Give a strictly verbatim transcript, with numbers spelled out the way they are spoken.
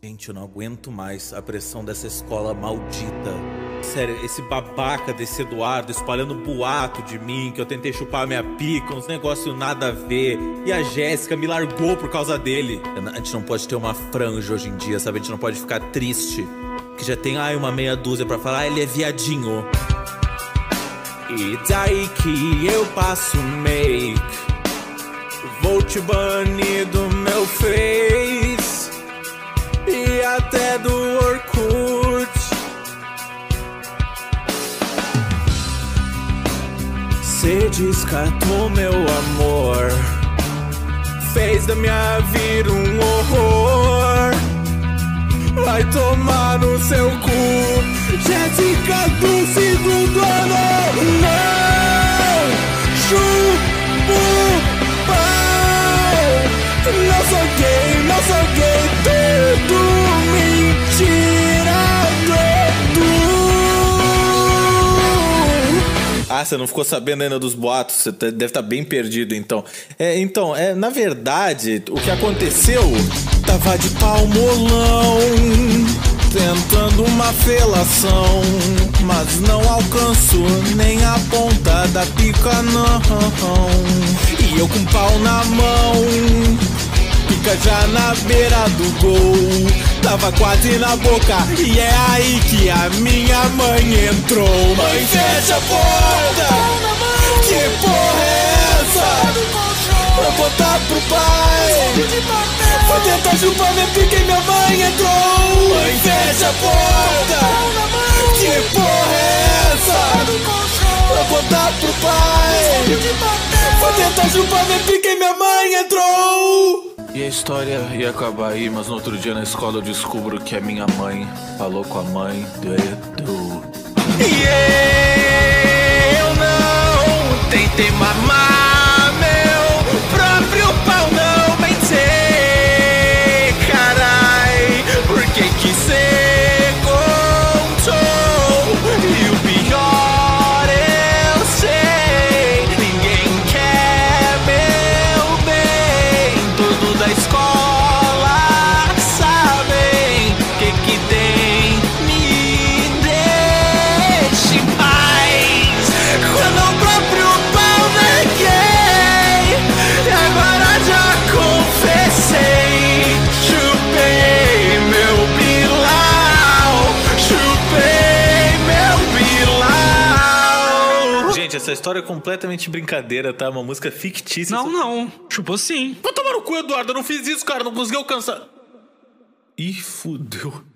Gente, eu não aguento mais a pressão dessa escola maldita. Sério, esse babaca desse Eduardo espalhando boato de mim, que eu tentei chupar minha pica, uns negócios nada a ver. E a Jéssica me largou por causa dele. A gente não pode ter uma franja hoje em dia, sabe? A gente não pode ficar triste. Que já tem, ai, uma meia dúzia pra falar, ah, ele é viadinho. E daí que eu passo make, vou te banir do meu Face e até do Orkut. Cê descartou meu amor, fez da minha vida um horror. Vai tomar no seu cu, Jéssica do segundo ano. Não chupo pau, não sou gay, não sou gay, tudo mentira, tudo. Ah, você não ficou sabendo ainda dos boatos? Você deve estar bem perdido, então. É, então, é, na verdade, o que aconteceu... Tava de pau molão, tentando uma felação, mas não alcanço nem a ponta da pica não. E eu com pau na mão, pica já na beira do gol, tava quase na boca, e é aí que a minha mãe entrou. Mãe, fecha a porta, que porra é essa? Pra botar pro pai, vou tentar chupar minha pica e minha mãe entrou. Mãe, fecha a porta, que porra é essa? Pra botar pro pai, vou tentar chupar minha pica e minha mãe entrou. E a história ia acabar aí, mas no outro dia na escola eu descubro que a minha mãe falou com a mãe do Edu. E eu não tentei mamar meu próprio pau, não pensei, carai, porque que cê contou? E o pior eu sei, ninguém quer meu bem, tudo da escola sabem que que tem, me deixe em paz, quando o próprio pau neguei, agora já confessei, chupei meu pilau, chupei meu pilau. Gente, essa história é completamente brincadeira, tá? Uma música fictícia. Não, não. Chupou sim. Vai tomar no cu, Eduardo. Eu não fiz isso, cara. Não consegui alcançar. Ih, fudeu.